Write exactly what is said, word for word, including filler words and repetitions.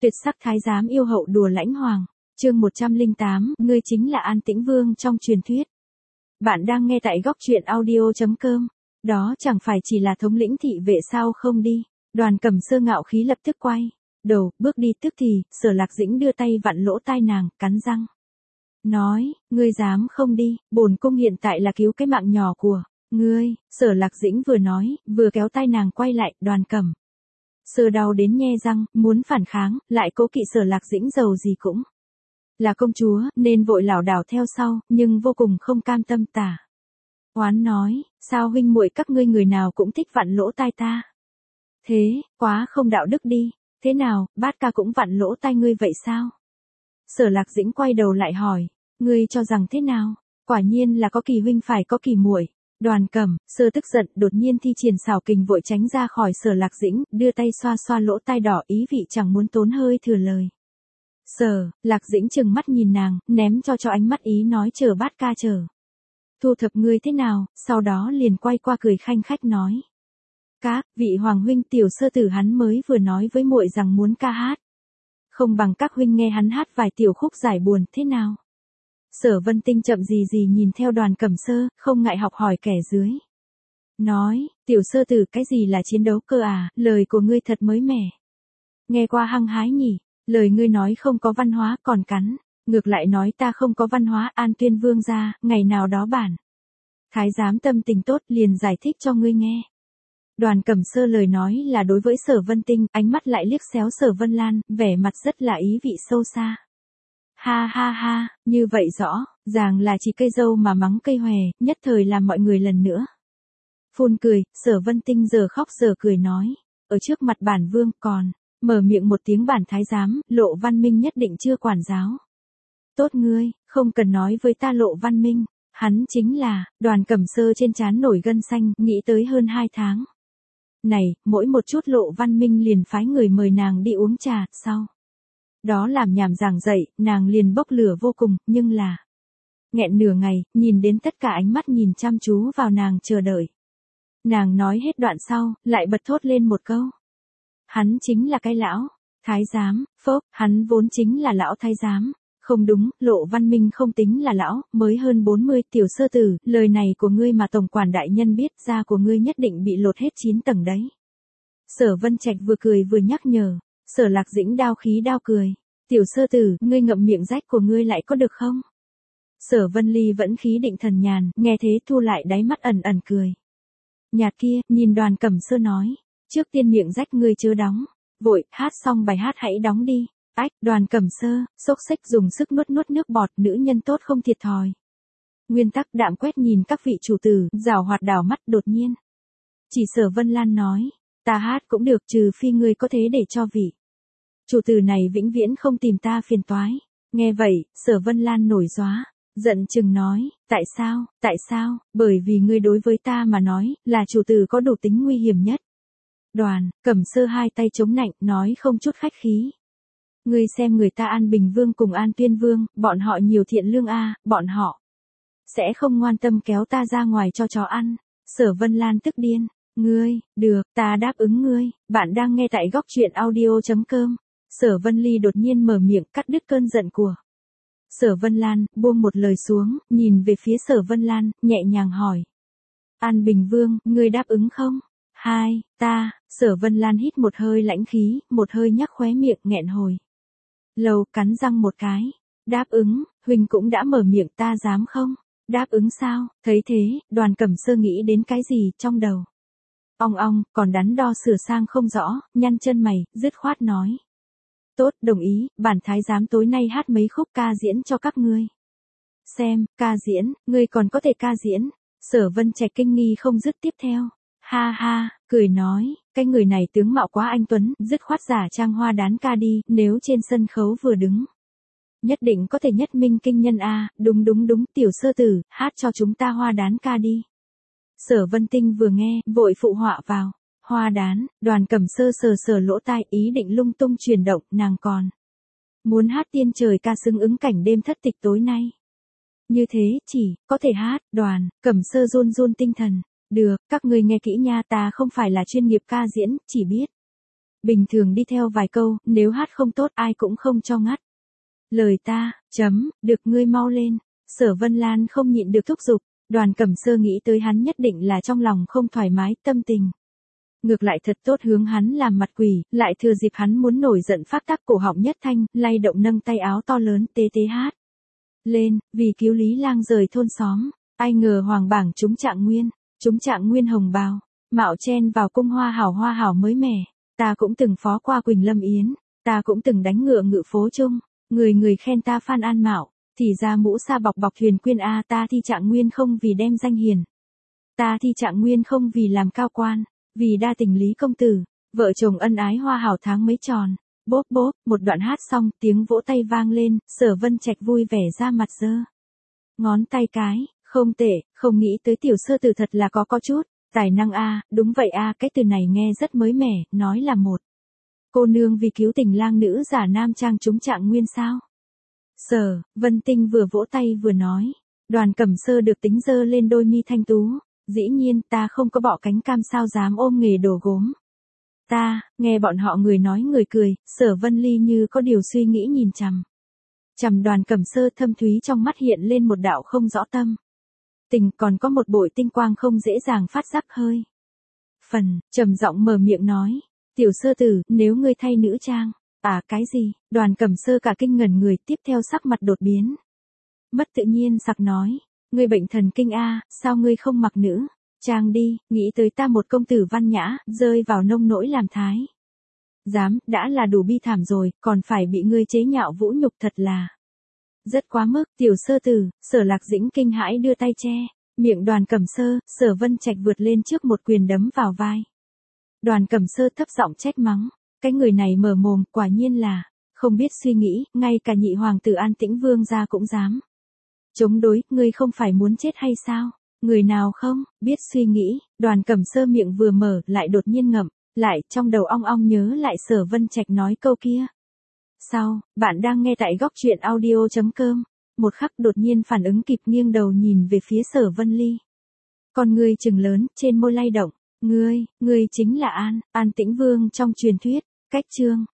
Tuyệt sắc thái giám yêu hậu đùa lãnh hoàng. Chương một trăm lẻ tám, ngươi chính là An Tĩnh Vương trong truyền thuyết. Bạn đang nghe tại góc truyện audio chấm com. Đó chẳng phải chỉ là thống lĩnh thị vệ sao không đi. Đoàn Cẩm Sơ ngạo khí lập tức quay đầu, bước đi, tức thì, Sở Lạc Dĩnh đưa tay vặn lỗ tai nàng, cắn răng. Nói, ngươi dám không đi, bổn cung hiện tại là cứu cái mạng nhỏ của ngươi. Sở Lạc Dĩnh vừa nói, vừa kéo tay nàng quay lại. Đoàn Cẩm Sơ đau đến nhe răng, muốn phản kháng, lại cố kỵ Sở Lạc Dĩnh giàu gì cũng là công chúa, nên vội lảo đảo theo sau, nhưng vô cùng không cam tâm. Tả Oán nói, sao huynh muội các ngươi người nào cũng thích vặn lỗ tai ta? Thế, quá không đạo đức đi. Thế nào, bát ca cũng vặn lỗ tai ngươi vậy sao? Sở Lạc Dĩnh quay đầu lại hỏi, ngươi cho rằng thế nào? Quả nhiên là có kỳ huynh phải có kỳ muội. Đoàn Cẩm Sơ tức giận, đột nhiên thi triển xảo kình vội tránh ra khỏi Sở Lạc Dĩnh, đưa tay xoa xoa lỗ tai đỏ, ý vị chẳng muốn tốn hơi thừa lời. Sở Lạc Dĩnh trừng mắt nhìn nàng, ném cho cho ánh mắt ý nói chờ bát ca chờ thu thập ngươi thế nào, sau đó liền quay qua cười khanh khách nói. Các vị hoàng huynh, tiểu sơ tử hắn mới vừa nói với muội rằng muốn ca hát. Không bằng các huynh nghe hắn hát vài tiểu khúc giải buồn, thế nào? Sở Vân Tinh chậm gì gì nhìn theo Đoàn Cẩm Sơ, không ngại học hỏi kẻ dưới. Nói, tiểu sơ tử cái gì là chiến đấu cơ à, lời của ngươi thật mới mẻ. Nghe qua hăng hái nhỉ, lời ngươi nói không có văn hóa còn cắn, ngược lại nói ta không có văn hóa. An Tuyên Vương gia, ngày nào đó bản thái giám tâm tình tốt liền giải thích cho ngươi nghe. Đoàn Cẩm Sơ lời nói là đối với Sở Vân Tinh, ánh mắt lại liếc xéo Sở Vân Lan, vẻ mặt rất là ý vị sâu xa. Ha ha ha, như vậy rõ, ràng là chỉ cây dâu mà mắng cây hòe, nhất thời làm mọi người lần nữa phun cười. Sở Vân Tinh giờ khóc giờ cười nói, ở trước mặt bản vương còn mở miệng một tiếng bản thái giám, Lộ Văn Minh nhất định chưa quản giáo tốt ngươi, không cần nói với ta Lộ Văn Minh, hắn chính là. Đoàn Cẩm Sơ trên trán nổi gân xanh, nghĩ tới hơn hai tháng này, mỗi một chút Lộ Văn Minh liền phái người mời nàng đi uống trà, sau đó làm nhảm giảng dạy, nàng liền bốc lửa vô cùng, nhưng là nghẹn nửa ngày, nhìn đến tất cả ánh mắt nhìn chăm chú vào nàng chờ đợi. Nàng nói hết đoạn sau, lại bật thốt lên một câu. Hắn chính là cái lão thái giám. Phốc, hắn vốn chính là lão thái giám. Không đúng, Lộ Văn Minh không tính là lão, mới hơn bốn mươi. Tiểu sơ tử, lời này của ngươi mà tổng quản đại nhân biết, da của ngươi nhất định bị lột hết chín tầng đấy. Sở Vân Trạch vừa cười vừa nhắc nhở. Sở Lạc Dĩnh đao khí đao cười. Tiểu sơ tử, ngươi ngậm miệng rách của ngươi lại có được không? Sở Vân Ly vẫn khí định thần nhàn, nghe thế thu lại đáy mắt ẩn ẩn cười nhạt kia, nhìn Đoàn Cẩm Sơ nói, trước tiên miệng rách ngươi chớ đóng, vội, hát xong bài hát hãy đóng đi. Ách, Đoàn Cẩm Sơ, xốc xếch dùng sức nuốt nuốt nước bọt, nữ nhân tốt không thiệt thòi. Nguyên tắc đạm quét nhìn các vị chủ tử, rào hoạt đảo mắt. Đột nhiên chỉ Sở Vân Lan nói, ta hát cũng được, trừ phi ngươi có thế để cho vị chủ tử này vĩnh viễn không tìm ta phiền toái. Nghe vậy, Sở Vân Lan nổi gióa, giận chừng nói, tại sao, tại sao? Bởi vì ngươi đối với ta mà nói, là chủ tử có đủ tính nguy hiểm nhất. Đoàn Cẩm Sơ hai tay chống nạnh, nói không chút khách khí. Ngươi xem người ta An Bình Vương cùng An Tuyên Vương, bọn họ nhiều thiện lương a, à, bọn họ sẽ không ngoan tâm kéo ta ra ngoài cho chó ăn. Sở Vân Lan tức điên, ngươi, được, ta đáp ứng ngươi. Bạn đang nghe tại góc truyện audio chấm com. Sở Vân Ly đột nhiên mở miệng cắt đứt cơn giận của Sở Vân Lan, buông một lời xuống, nhìn về phía Sở Vân Lan, nhẹ nhàng hỏi. An Bình Vương, ngươi đáp ứng không? Hai, ta. Sở Vân Lan hít một hơi lãnh khí, một hơi nhắc khóe miệng, nghẹn hồi lâu, cắn răng một cái. Đáp ứng, huynh cũng đã mở miệng, ta dám không? Đáp ứng sao? Thấy thế, Đoàn Cẩm Sơ nghĩ đến cái gì trong đầu ong ong, còn đắn đo sửa sang không rõ, nhăn chân mày, dứt khoát nói. Tốt, đồng ý, bản thái giám tối nay hát mấy khúc ca diễn cho các ngươi. Xem, ca diễn, ngươi còn có thể ca diễn. Sở Vân Trạch kinh nghi không dứt. Tiếp theo, ha ha, cười nói, cái người này tướng mạo quá anh tuấn, dứt khoát giả trang hoa đán ca đi, nếu trên sân khấu vừa đứng, nhất định có thể nhất minh kinh nhân a. À, đúng đúng đúng, tiểu sơ tử, hát cho chúng ta hoa đán ca đi. Sở Vân Tinh vừa nghe, vội phụ họa vào. Hoa đán. Đoàn Cẩm Sơ sờ sờ lỗ tai, ý định lung tung chuyển động, nàng còn muốn hát tiên trời ca xứng ứng cảnh đêm thất tịch tối nay. Như thế, chỉ có thể hát. Đoàn Cẩm Sơ run run tinh thần. Được, các ngươi nghe kỹ nha, ta không phải là chuyên nghiệp ca diễn, chỉ biết bình thường đi theo vài câu, nếu hát không tốt ai cũng không cho ngắt. Lời ta, chấm, được ngươi mau lên. Sở Vân Lan không nhịn được thúc giục, Đoàn Cẩm Sơ nghĩ tới hắn nhất định là trong lòng không thoải mái, tâm tình. Ngược lại thật tốt hướng hắn làm mặt quỷ, lại thừa dịp hắn muốn nổi giận phát tác cổ họng nhất thanh, lay động nâng tay áo to lớn tê tê hát. Lên, vì cứu Lý Lang rời thôn xóm, ai ngờ hoàng bảng trúng trạng nguyên, trúng trạng nguyên hồng bào, mạo chen vào cung hoa hảo hoa hảo mới mẻ, ta cũng từng phó qua Quỳnh Lâm Yến, ta cũng từng đánh ngựa ngự phố trung, người người khen ta Phan An Mạo, thì ra mũ sa bọc bọc thuyền quyên a ta thi trạng nguyên không vì đem danh hiền. Ta thi trạng nguyên không vì làm cao quan, vì đa tình Lý công tử, vợ chồng ân ái hoa hảo tháng mấy tròn. Bốp bốp, một đoạn hát xong, tiếng vỗ tay vang lên, Sở Vân Trạch vui vẻ ra mặt giơ ngón tay cái, không tệ, không nghĩ tới tiểu sơ tử thật là có có chút tài năng a, đúng vậy a, cái từ này nghe rất mới mẻ, nói là một cô nương vì cứu tình lang nữ giả nam trang trúng trạng nguyên sao? Sở Vân Tinh vừa vỗ tay vừa nói, Đoàn Cẩm Sơ được tính giơ lên đôi mi thanh tú, dĩ nhiên ta không có bọ cánh cam sao dám ôm nghề đồ gốm. Ta, nghe bọn họ người nói người cười, Sở Vân Ly như có điều suy nghĩ nhìn chằm. Chằm Đoàn Cẩm Sơ thâm thúy trong mắt hiện lên một đạo không rõ tâm. Tình còn có một bội tinh quang không dễ dàng phát giác hơi. Phần, trầm giọng mở miệng nói, tiểu sơ tử, nếu ngươi thay nữ trang, à cái gì, Đoàn Cẩm Sơ cả kinh ngẩn người tiếp theo sắc mặt đột biến. Mất tự nhiên sặc nói, ngươi bệnh thần kinh a, sao ngươi không mặc nữ trang đi, nghĩ tới ta một công tử văn nhã, rơi vào nông nỗi làm thái. Dám, đã là đủ bi thảm rồi, còn phải bị ngươi chế nhạo vũ nhục thật là. Rất quá mức, tiểu sơ tử, Sở Lạc Dĩnh kinh hãi đưa tay che, miệng Đoàn Cẩm Sơ, Sở Vân Trạch vượt lên trước một quyền đấm vào vai. Đoàn Cẩm Sơ thấp giọng trách mắng, cái người này mở mồm, quả nhiên là, không biết suy nghĩ, ngay cả nhị hoàng tử An Tĩnh Vương gia cũng dám. Chống đối, ngươi không phải muốn chết hay sao? Người nào không, biết suy nghĩ, Đoàn Cẩm Sơ miệng vừa mở, lại đột nhiên ngậm, lại, trong đầu ong ong nhớ lại Sở Vân Trạch nói câu kia. Sau, bạn đang nghe tại góc truyện audio chấm com, một khắc đột nhiên phản ứng kịp nghiêng đầu nhìn về phía Sở Vân Ly. Con ngươi trừng lớn, trên môi lay động, ngươi, ngươi chính là An, An Tĩnh Vương trong truyền thuyết, cách chương.